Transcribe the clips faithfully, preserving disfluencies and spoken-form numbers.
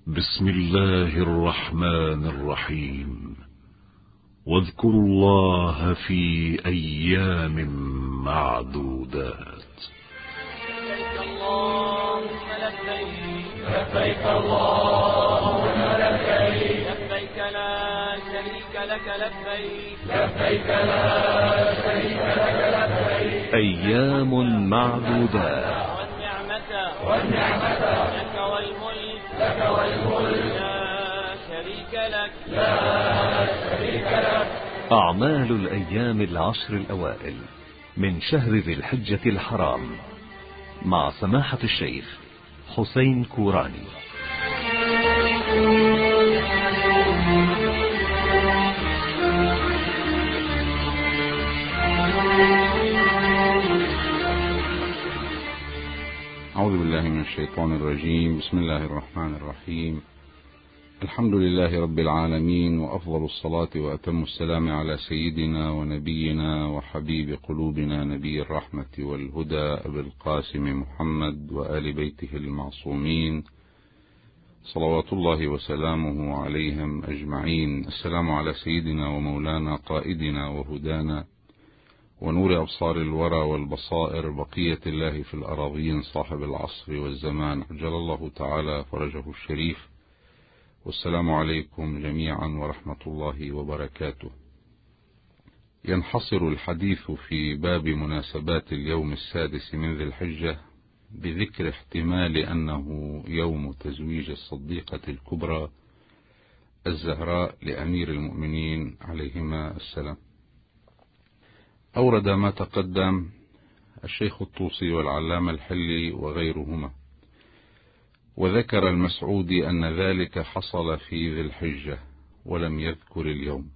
بسم الله الرحمن الرحيم. واذكروا الله في أيام معدودات. لبيك اللهم لبيك لبيك اللهم لبيك لبيك لا شريك لك لبيك لبيك لا شريك لك لبيك أيام معدودات. والنعمة والنعمة لك والملك لك والملك لا شريك لك لا شريك لك. أعمال الأيام العشر الأوائل من شهر ذي الحجة الحرام مع سماحة الشيخ حسين كوراني. أعوذ بالله من الشيطان الرجيم. بسم الله الرحمن الرحيم. الحمد لله رب العالمين، وأفضل الصلاة وأتم السلام على سيدنا ونبينا وحبيب قلوبنا نبي الرحمة والهدى أبي القاسم محمد وآل بيته المعصومين صلوات الله وسلامه عليهم أجمعين. السلام على سيدنا ومولانا قائدنا وهدانا ونور أبصار الورى والبصائر بقية الله في الأراضين صاحب العصر والزمان عجل الله تعالى فرجه الشريف. والسلام عليكم جميعا ورحمة الله وبركاته. ينحصر الحديث في باب مناسبات اليوم السادس من ذي الحجة بذكر احتمال أنه يوم تزويج الصديقة الكبرى الزهراء لأمير المؤمنين عليهما السلام. أورد ما تقدم الشيخ الطوسي والعلامة الحلي وغيرهما، وذكر المسعودي أن ذلك حصل في ذي الحجة ولم يذكر اليوم.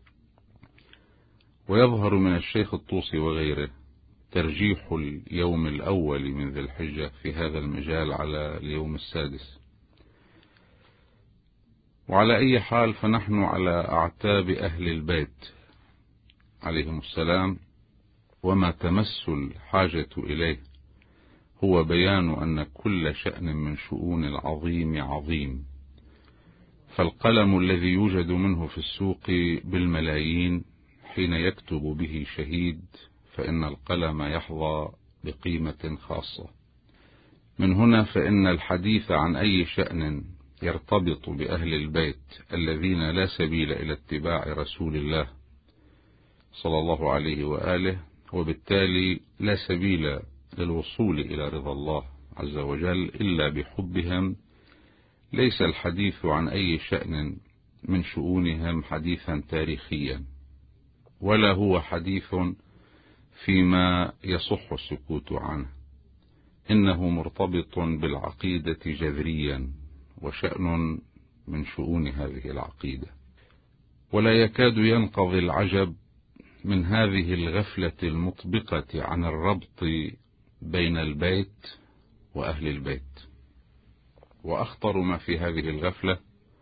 ويظهر من الشيخ الطوسي وغيره ترجيح اليوم الأول من ذي الحجة في هذا المجال على اليوم السادس. وعلى أي حال فنحن على أعتاب أهل البيت عليهم السلام، وما تمس الحاجة إليه هو بيان أن كل شأن من شؤون العظيم عظيم. فالقلم الذي يوجد منه في السوق بالملايين حين يكتب به شهيد فإن القلم يحظى بقيمة خاصة. من هنا فإن الحديث عن أي شأن يرتبط بأهل البيت الذين لا سبيل إلى اتباع رسول الله صلى الله عليه وآله، وبالتالي لا سبيل للوصول إلى رضا الله عز وجل إلا بحبهم، ليس الحديث عن أي شأن من شؤونهم حديثا تاريخيا، ولا هو حديث فيما يصح السكوت عنه، إنه مرتبط بالعقيدة جذريا وشأن من شؤون هذه العقيدة. ولا يكاد ينقضي العجب من هذه الغفلة المطبقة عن الربط بين البيت وأهل البيت. وأخطر ما في هذه الغفلة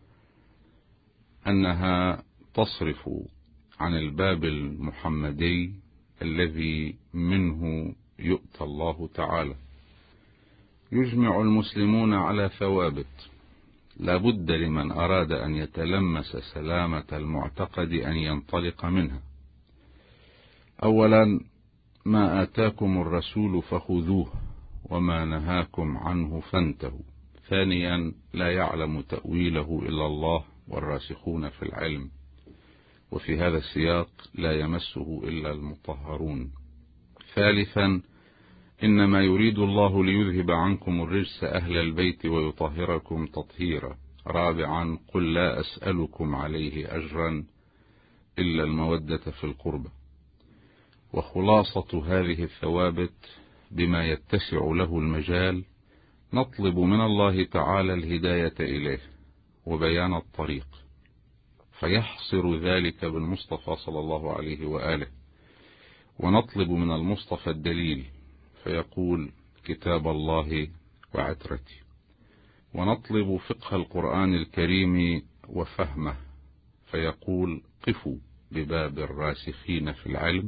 أنها تصرف عن الباب المحمدي الذي منه يؤتى الله تعالى. يجمع المسلمون على ثوابت لا بد لمن أراد أن يتلمس سلامة المعتقد أن ينطلق منها. أولا، ما آتاكم الرسول فخذوه وما نهاكم عنه فانتهوا. ثانيا، لا يعلم تأويله إلا الله والراسخون في العلم، وفي هذا السياق لا يمسه إلا المطهرون. ثالثا، إنما يريد الله ليذهب عنكم الرجس أهل البيت ويطهركم تطهيرا. رابعا، قل لا أسألكم عليه أجرا إلا المودة في القربى. وخلاصة هذه الثوابت بما يتسع له المجال نطلب من الله تعالى الهداية إليه وبيان الطريق، فيحصر ذلك بالمصطفى صلى الله عليه وآله. ونطلب من المصطفى الدليل فيقول كتاب الله وعترتي. ونطلب فقه القرآن الكريم وفهمه فيقول قفوا بباب الراسخين في العلم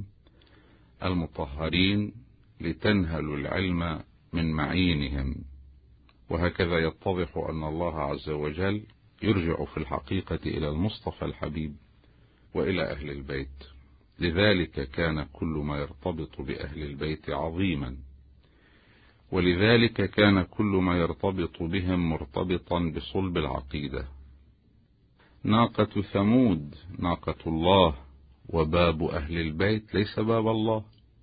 المطهرين لتنهلوا العلم من معينهم وهكذا يتضح أن الله عز وجل يرجع في الحقيقة إلى المصطفى الحبيب وإلى أهل البيت. لذلك كان كل ما يرتبط بأهل البيت عظيما، ولذلك كان كل ما يرتبط بهم مرتبطا بصلب العقيدة. ناقة ثمود ناقة الله، وباب أهل البيت ليس باب الله.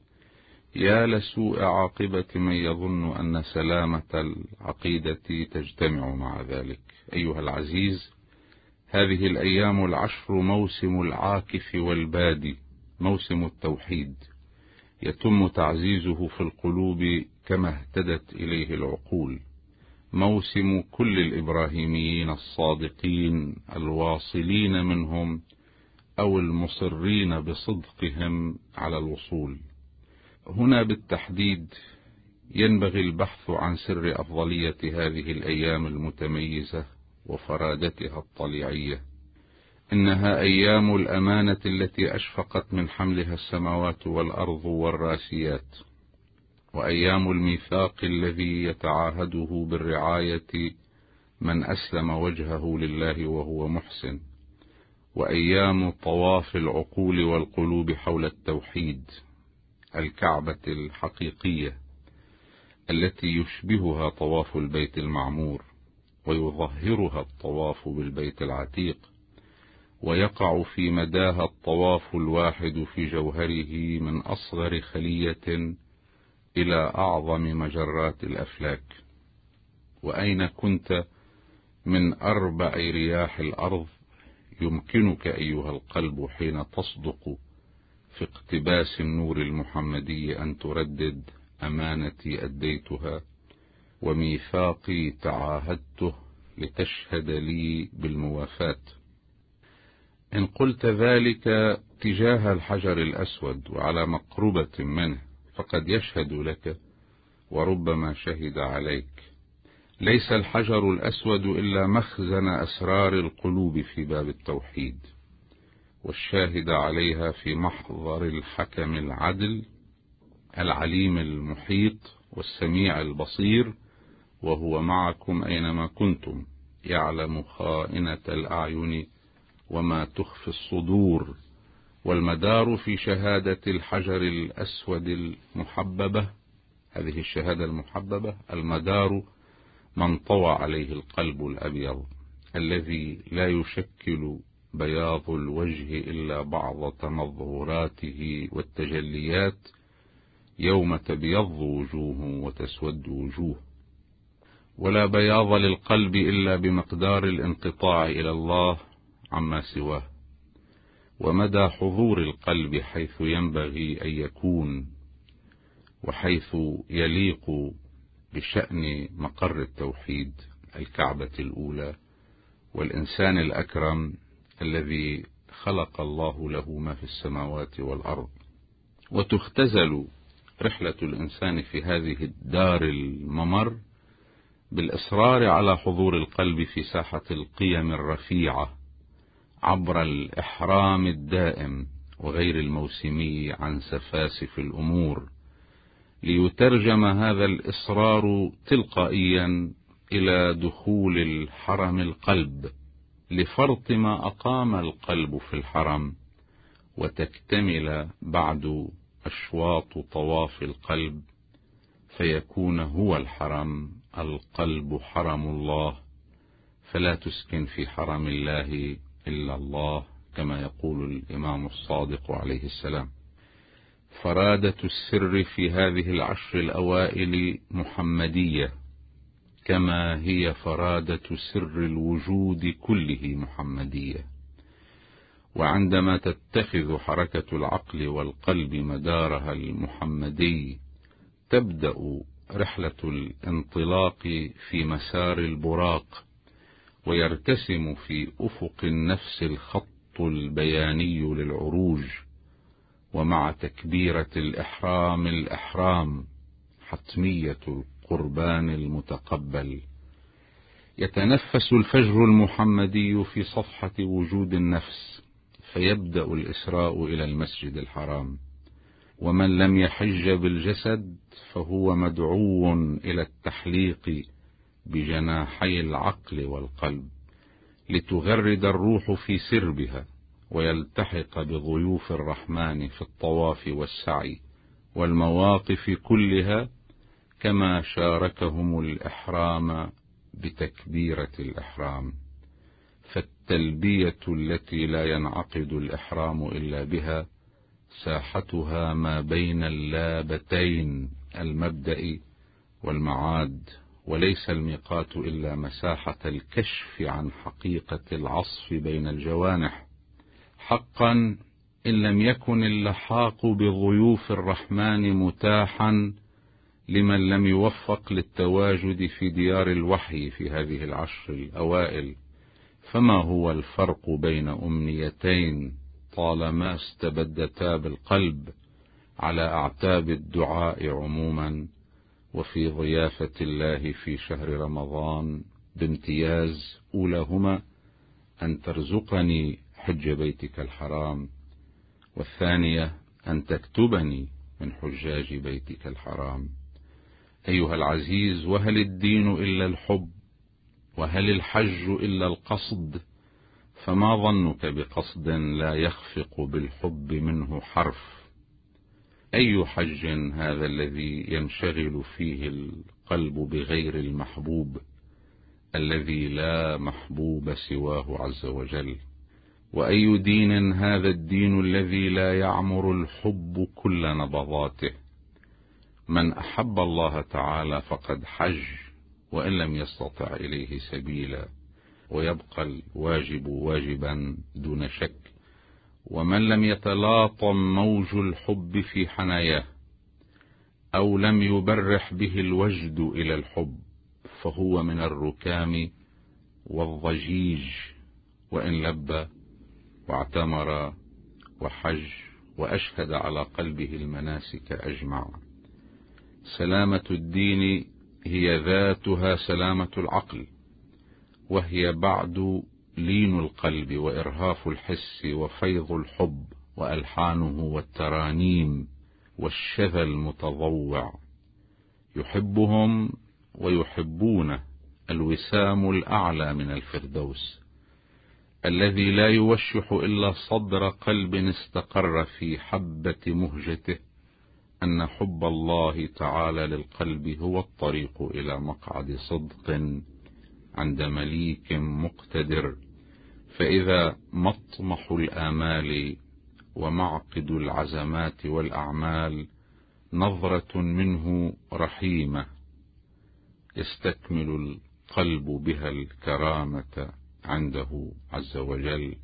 يا لسوء عاقبة من يظن أن سلامة العقيدة تجتمع مع ذلك. أيها العزيز، هذه الأيام العشر موسم العاكف والبادي، موسم التوحيد، يتم تعزيزه في القلوب كما اهتدت إليه العقول. موسم كل الإبراهيميين الصادقين الواصلين منهم أو المصرين بصدقهم على الوصول. هنا بالتحديد ينبغي البحث عن سر أفضلية هذه الأيام المتميزة وفرادتها الطليعية. إنها أيام الأمانة التي أشفقت من حملها السماوات والأرض والراسيات، وأيام الميثاق الذي يتعاهده بالرعاية من أسلم وجهه لله وهو محسن، وأيام طواف العقول والقلوب حول التوحيد، الكعبة الحقيقية التي يشبهها طواف البيت المعمور ويظهرها الطواف بالبيت العتيق، ويقع في مداها الطواف الواحد في جوهره من أصغر خلية إلى أعظم مجرات الأفلاك. وأين كنت من أربع رياح الأرض يمكنك أيها القلب حين تصدق في اقتباس النور المحمدي أن تردد: أمانتي أديتها وميثاقي تعاهدته لتشهد لي بالموافاة. إن قلت ذلك تجاه الحجر الأسود وعلى مقربة منه فقد يشهد لك وربما شهد عليك. ليس الحجر الأسود إلا مخزن أسرار القلوب في باب التوحيد، والشاهد عليها في محضر الحكم العدل العليم المحيط والسميع البصير، وهو معكم أينما كنتم، يعلم خائنة الأعين وما تخفي الصدور. والمدار في شهادة الحجر الأسود المحببة، هذه الشهادة المحببة، المدار من طوى عليه القلب الأبيض الذي لا يشكل بياض الوجه إلا بعض تمظهراته والتجليات يوم تبيض وجوه وتسود وجوه. ولا بياض للقلب إلا بمقدار الانقطاع إلى الله عما سواه، ومدى حضور القلب حيث ينبغي أن يكون وحيث يليق بشأن مقر التوحيد، الكعبة الأولى والإنسان الأكرم الذي خلق الله له ما في السماوات والأرض. وتختزل رحلة الإنسان في هذه الدار الممر بالإصرار على حضور القلب في ساحة القيم الرفيعة عبر الإحرام الدائم وغير الموسمي عن سفاسف الأمور، ليترجم هذا الإصرار تلقائيا إلى دخول الحرم القلب لفرط ما أقام القلب في الحرم، وتكتمل بعد أشواط طواف القلب فيكون هو الحرم، القلب حرم الله، فلا تسكن في حرم الله إلا الله، كما يقول الإمام الصادق عليه السلام. فرادة السر في هذه العشر الأوائل محمدية، كما هي فرادة سر الوجود كله محمدية. وعندما تتخذ حركة العقل والقلب مدارها المحمدي تبدأ رحلة الانطلاق في مسار البراق، ويرتسم في أفق النفس الخط البياني للعروج، ومع تكبيرة الإحرام الإحرام حتمية القربان المتقبل. يتنفس الفجر المحمدي في صفحة وجود النفس، فيبدأ الإسراء إلى المسجد الحرام. ومن لم يحج بالجسد فهو مدعو إلى التحليق بجناحي العقل والقلب، لتغرد الروح في سربها ويلتحق بضيوف الرحمن في الطواف والسعي والمواقف كلها، كما شاركهم الإحرام بتكبيرة الإحرام. فالتلبية التي لا ينعقد الإحرام إلا بها ساحتها ما بين اللابتين، المبدأ والمعاد، وليس الميقات إلا مساحة الكشف عن حقيقة العصف بين الجوانح. حقا إن لم يكن اللحاق بضيوف الرحمن متاحا لمن لم يوفق للتواجد في ديار الوحي في هذه العشر الأوائل، فما هو الفرق بين أمنيتين طالما استبدتا بالقلب على أعتاب الدعاء عموما وفي ضيافة الله في شهر رمضان بامتياز؟ أولاهما أن ترزقني حج بيتك الحرام، والثانية أن تكتبني من حجاج بيتك الحرام. أيها العزيز، وهل الدين إلا الحب؟ وهل الحج إلا القصد؟ فما ظنك بقصد لا يخفق بالحب منه حرف؟ أي حج هذا الذي ينشغل فيه القلب بغير المحبوب الذي لا محبوب سواه عز وجل؟ وأي دين هذا الدين الذي لا يعمر الحب كل نبضاته؟ من أحب الله تعالى فقد حج وإن لم يستطع إليه سبيلا، ويبقى الواجب واجبا دون شك. ومن لم يتلاطم موج الحب في حناياه أو لم يبرح به الوجد إلى الحب فهو من الركام والضجيج، وإن لبى واعتمر وحج وأشهد على قلبه المناسك أجمع. سلامة الدين هي ذاتها سلامة العقل، وهي بعد لين القلب وإرهاف الحس وفيض الحب وألحانه والترانيم والشذى المتضوع. يحبهم ويحبونه الوسام الأعلى من الفردوس، الذي لا يوشح إلا صدر قلب استقر في حبة مهجته أن حب الله تعالى للقلب هو الطريق إلى مقعد صدق عند مليك مقتدر. فإذا مطمح الآمال ومعقد العزمات والأعمال نظرة منه رحيمة يستكمل القلب بها الكرامة عنده عز وجل،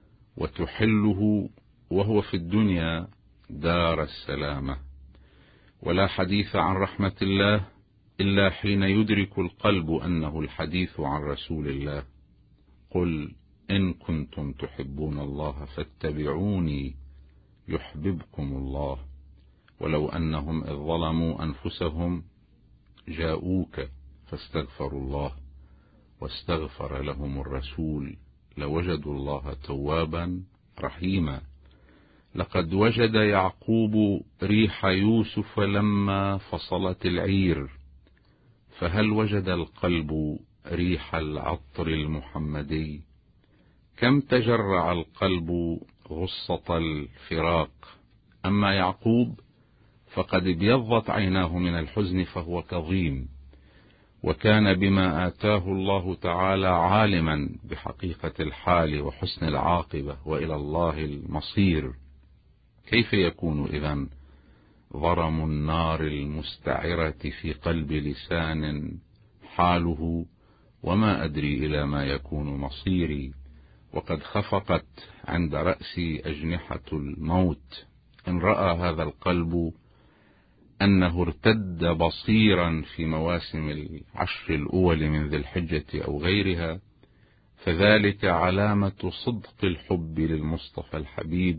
وتحله وهو في الدنيا دار السلامة. ولا حديث عن رحمة الله إلا حين يدرك القلب أنه الحديث عن رسول الله. قل إن كنتم تحبون الله فاتبعوني يحببكم الله، ولو أنهم إذ ظلموا أنفسهم جاءوك فاستغفروا الله واستغفر لهم الرسول لوجدوا الله توابا رحيما. لقد وجد يعقوب ريح يوسف لما فصلت العير، فهل وجد القلب ريح العطر المحمدي؟ كم تجرع القلب غصة الفراق، أما يعقوب فقد ابيضت عيناه من الحزن فهو كظيم، وكان بما آتاه الله تعالى عالما بحقيقة الحال وحسن العاقبة وإلى الله المصير. كيف يكون إذن ضرم النار المستعرة في قلب لسان حاله وما أدري إلى ما يكون مصيري، وقد خفقت عند رأسي أجنحة الموت، إن رأى هذا القلب أنه ارتد بصيرا في مواسم العشر الأول من ذي الحجة أو غيرها، فذلك علامة صدق الحب للمصطفى الحبيب،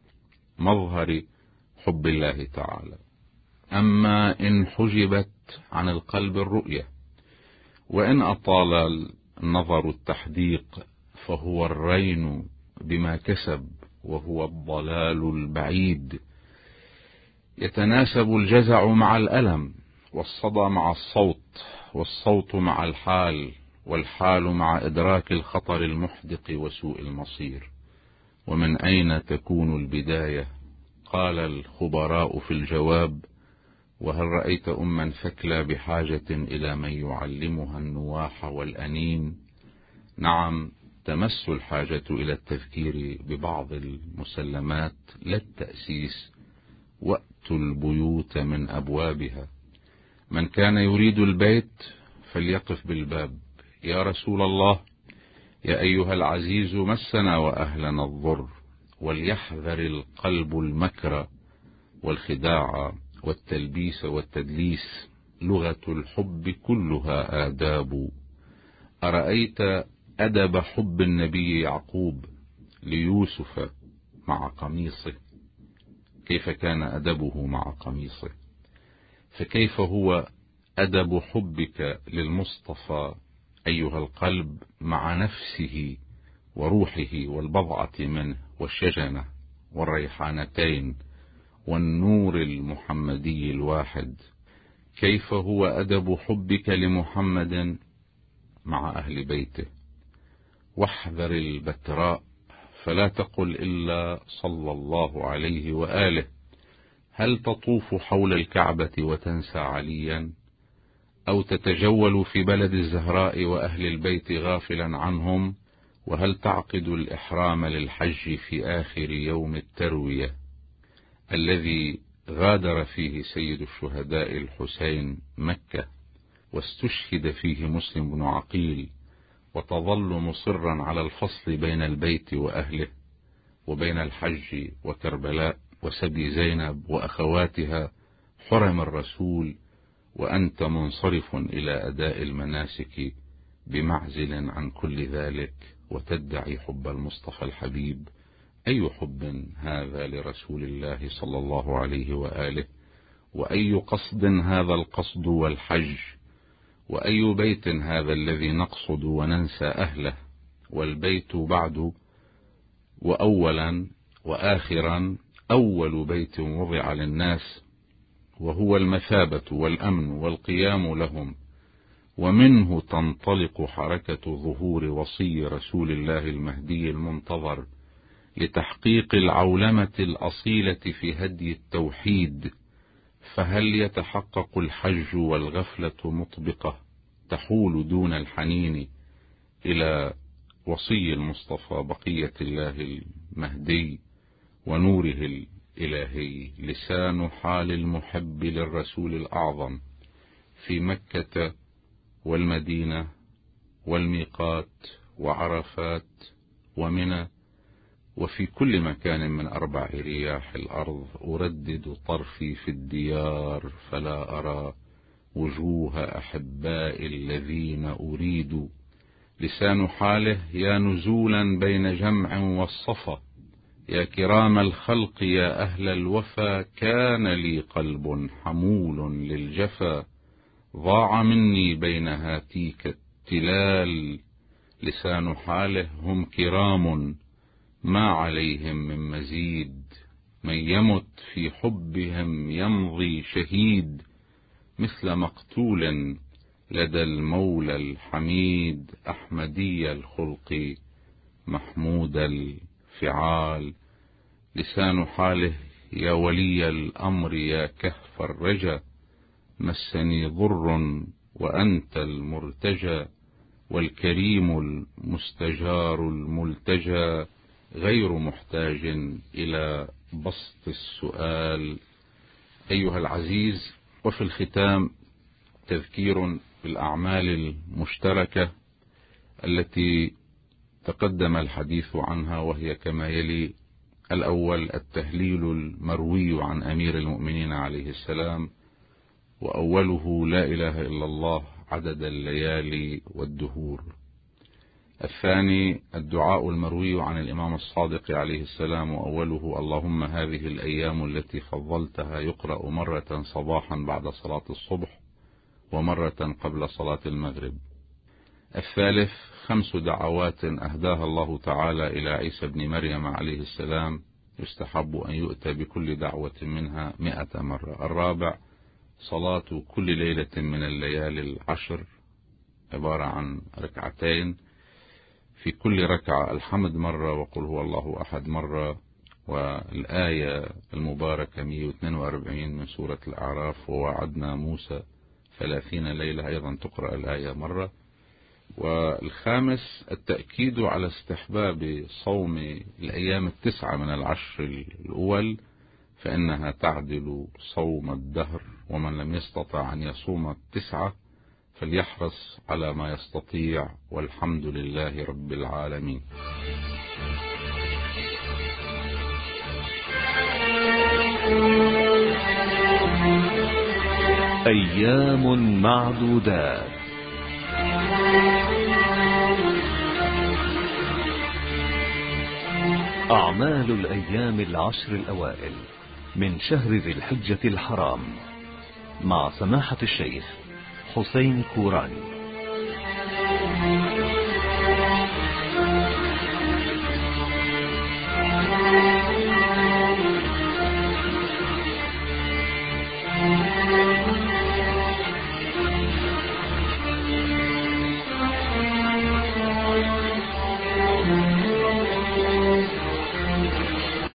مظهر حب الله تعالى. أما إن حجبت عن القلب الرؤية وإن أطال النظر التحديق فهو الرين بما كسب وهو الضلال البعيد. يتناسب الجزع مع الألم والصدى مع الصوت والصوت مع الحال، والحال مع إدراك الخطر المحدق وسوء المصير. ومن أين تكون البداية؟ قال الخبراء في الجواب: وهل رأيت أما ثكلى بحاجة إلى من يعلمها النواح والأنين؟ نعم، تمس الحاجة إلى التفكير ببعض المسلمات لا التأسيس. وأتوا البيوت من أبوابها. من كان يريد البيت فليقف بالباب: يا رسول الله، يا أيها العزيز، مسنا وأهلنا الضر. وليحذر القلب المكر والخداع والتلبيس والتدليس. لغة الحب كلها آداب. أرأيت أدب حب النبي يعقوب ليوسف مع قميصه؟ كيف كان أدبه مع قميصه؟ فكيف هو أدب حبك للمصطفى أيها القلب مع نفسه وروحه والبضعة منه والشجنة والريحانتين والنور المحمدي الواحد؟ كيف هو أدب حبك لمحمد مع أهل بيته؟ واحذر البتراء، فلا تقل إلا صلى الله عليه وآله. هل تطوف حول الكعبة وتنسى عليا؟ أو تتجول في بلد الزهراء وأهل البيت غافلا عنهم؟ وهل تعقد الإحرام للحج في آخر يوم التروية الذي غادر فيه سيد الشهداء الحسين مكة واستشهد فيه مسلم بن عقيل، وتظل مصرا على الفصل بين البيت وأهله وبين الحج وكربلاء وسبي زينب وأخواتها حرم الرسول، وأنت منصرف إلى أداء المناسك بمعزل عن كل ذلك وتدعي حب المصطفى الحبيب؟ أي حب هذا لرسول الله صلى الله عليه وآله؟ وأي قصد هذا القصد والحج؟ وأي بيت هذا الذي نقصد وننسى أهله؟ والبيت بعد وأولا وآخرا أول بيت وضع للناس، وهو المثابة والأمن والقيام لهم، ومنه تنطلق حركة ظهور وصي رسول الله المهدي المنتظر لتحقيق العولمة الأصيلة في هدي التوحيد. فهل يتحقق الحج والغفلة مطبقة تحول دون الحنين إلى وصي المصطفى بقية الله المهدي ونوره الإلهي؟ لسان حال المحب للرسول الأعظم في مكة والمدينة والميقات وعرفات ومنى وفي كل مكان من أربع رياح الأرض. أردد طرفي في الديار فلا أرى وجوه أحباء الذين أريد. لسان حاله: يا نزولا بين جمع والصفا، يا كرام الخلق يا أهل الوفا، كان لي قلب حمول للجفا، ضاع مني بين هاتيك التلال. لسان حاله: هم كرام ما عليهم من مزيد، من يمت في حبهم يمضي شهيد، مثل مقتول لدى المولى الحميد، أحمدي الخلق محمود الفعال. لسان حاله: يا ولي الأمر يا كهف الرجا، مسني ضر وأنت المرتجى، والكريم المستجار الملتجى، غير محتاج إلى بسط السؤال. أيها العزيز، وفي الختام تذكير بالأعمال المشتركة التي تقدم الحديث عنها، وهي كما يلي: الأول التهليل المروي عن أمير المؤمنين عليه السلام، وأوله لا إله إلا الله عدد الليالي والدهور. الثاني الدعاء المروي عن الإمام الصادق عليه السلام، وأوله: اللهم هذه الأيام التي فضلتها يقرأ مرة صباحا بعد صلاة الصبح ومرة قبل صلاة المغرب. الثالث خمس دعوات أهداها الله تعالى إلى عيسى بن مريم عليه السلام، يستحب أن يؤتى بكل دعوة منها مئة مرة. الرابع صلاة كل ليلة من الليالي العشر عبارة عن ركعتين، في كل ركعة الحمد مرة وقل هو الله أحد مرة، والآية المباركة مئة واثنين وأربعين من سورة الأعراف ووعدنا موسى ثلاثين ليلة أيضا تقرأ الآية مرة. والخامس التأكيد على استحباب صوم الأيام التسعة من العشر الأول، فإنها تعدل صوم الدهر، ومن لم يستطع أن يصوم التسعة فليحرص على ما يستطيع، والحمد لله رب العالمين. أيام معدودات. أعمال الأيام العشر الأوائل من شهر ذي الحجة الحرام، مع سماحة الشيخ حسين كوراني.